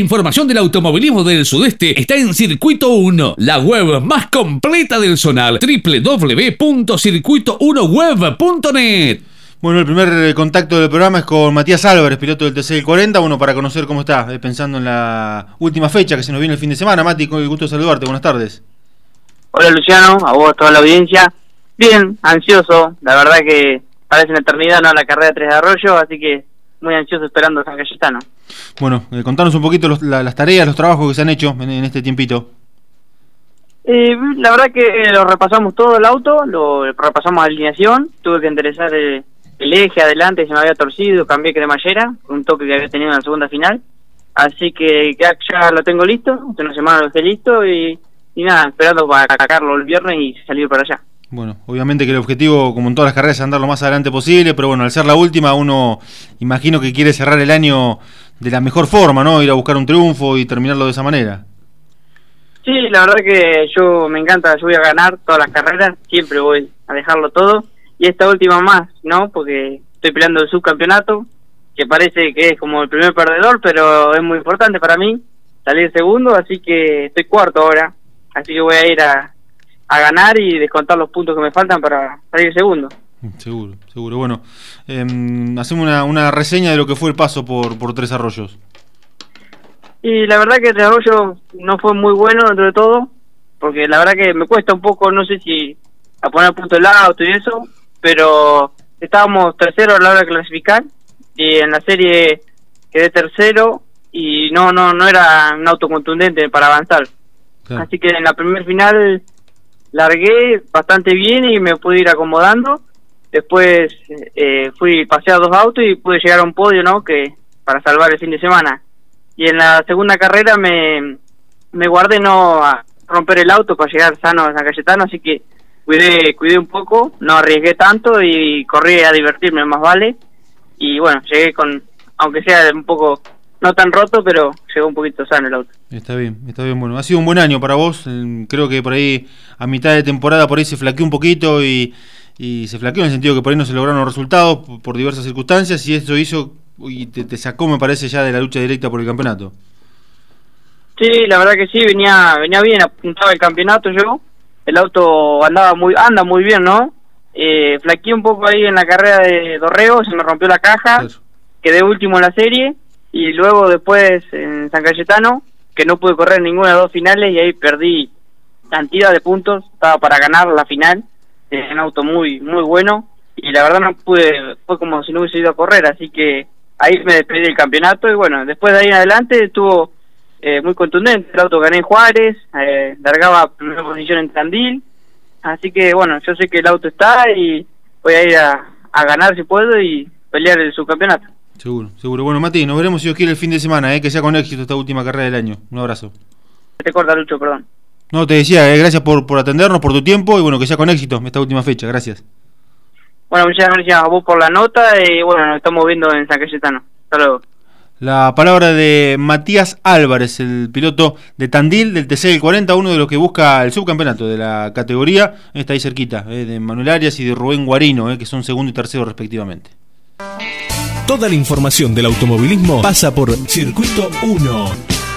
información del automovilismo del sudeste está en Circuito 1, la web más completa del zonal, www.circuito1web.net. Bueno, el primer contacto del programa es con Matías Álvarez, piloto del TC40, bueno, para conocer cómo está, pensando en la última fecha que se nos viene el fin de semana. Mati, con el gusto de saludarte, buenas tardes. Hola Luciano, a vos, a toda la audiencia. Bien, ansioso, la verdad que parece una eternidad, ¿no? La carrera 3 de Arroyo, así que muy ansioso esperando a San Cayetano. Bueno, contanos un poquito las tareas, los trabajos que se han hecho en este tiempito. La verdad que lo repasamos todo el auto, lo repasamos alineación, tuve que enderezar el eje adelante, se me había torcido, cambié cremallera, un toque que había tenido en la segunda final, así que ya lo tengo listo, hace una semana lo dejé listo y nada, esperando para sacarlo el viernes y salir para allá. Bueno, obviamente que el objetivo, como en todas las carreras, es andar lo más adelante posible, pero bueno, al ser la última, uno imagino que quiere cerrar el año de la mejor forma, ¿no? Ir a buscar un triunfo y terminarlo de esa manera. Sí, la verdad que yo me encanta, yo voy a ganar todas las carreras, siempre voy a dejarlo todo, y esta última más, ¿no? Porque estoy peleando el subcampeonato, que parece que es como el primer perdedor, pero es muy importante para mí salir segundo, así que estoy cuarto ahora, así que voy a ir a ganar y descontar los puntos que me faltan para salir segundo. Seguro. Bueno, hacemos una reseña de lo que fue el paso por Tres Arroyos. Y la verdad que el desarrollo no fue muy bueno dentro de todo, porque la verdad que me cuesta un poco, no sé si a poner a punto el auto y eso, pero estábamos tercero a la hora de clasificar, y en la serie quedé tercero, y no era un auto contundente para avanzar. Claro. Así que en la primer final largué bastante bien y me pude ir acomodando. Después pasé a dos autos y pude llegar a un podio, ¿no? Que para salvar el fin de semana. Y en la segunda carrera me guardé no a romper el auto para llegar sano a San Cayetano, así que cuidé un poco, no arriesgué tanto y corrí a divertirme, más vale. Y bueno, llegué con, aunque sea un poco no tan roto, pero llegó un poquito sano el auto. Está bien, bueno, ha sido un buen año para vos, creo que por ahí a mitad de temporada por ahí se flaqueó un poquito y se flaqueó en el sentido que por ahí no se lograron los resultados por diversas circunstancias, y eso hizo y te sacó, me parece, ya de la lucha directa por el campeonato. Sí, la verdad que sí, venía bien, apuntaba el campeonato yo, el auto anda muy bien, ¿no? Flaqueé un poco ahí en la carrera de Dorrego, se me rompió la caja, claro. Quedé último en la serie, y luego después en San Cayetano, que no pude correr ninguna de las dos finales, y ahí perdí cantidad de puntos, estaba para ganar la final, un auto muy bueno, y la verdad no pude, fue como si no hubiese ido a correr, así que ahí me despedí del campeonato, y bueno, después de ahí en adelante estuvo muy contundente, el auto gané en Juárez, largaba primera posición en Tandil, así que bueno, yo sé que el auto está, y voy a ir a ganar si puedo, y pelear el subcampeonato. Seguro. Bueno, Mati, nos veremos si Dios quiere el fin de semana, que sea con éxito esta última carrera del año. Un abrazo. Te corta, Lucho, perdón. No, te decía, gracias por atendernos, por tu tiempo, y bueno, que sea con éxito esta última fecha. Gracias. Bueno, muchas gracias a vos por la nota, y bueno, nos estamos viendo en San Cayetano. Hasta luego. La palabra de Matías Álvarez, el piloto de Tandil, del TC40, uno de los que busca el subcampeonato de la categoría. Está ahí cerquita, de Manuel Arias y de Rubén Guarino, que son segundo y tercero respectivamente. Toda la información del automovilismo pasa por Circuito 1.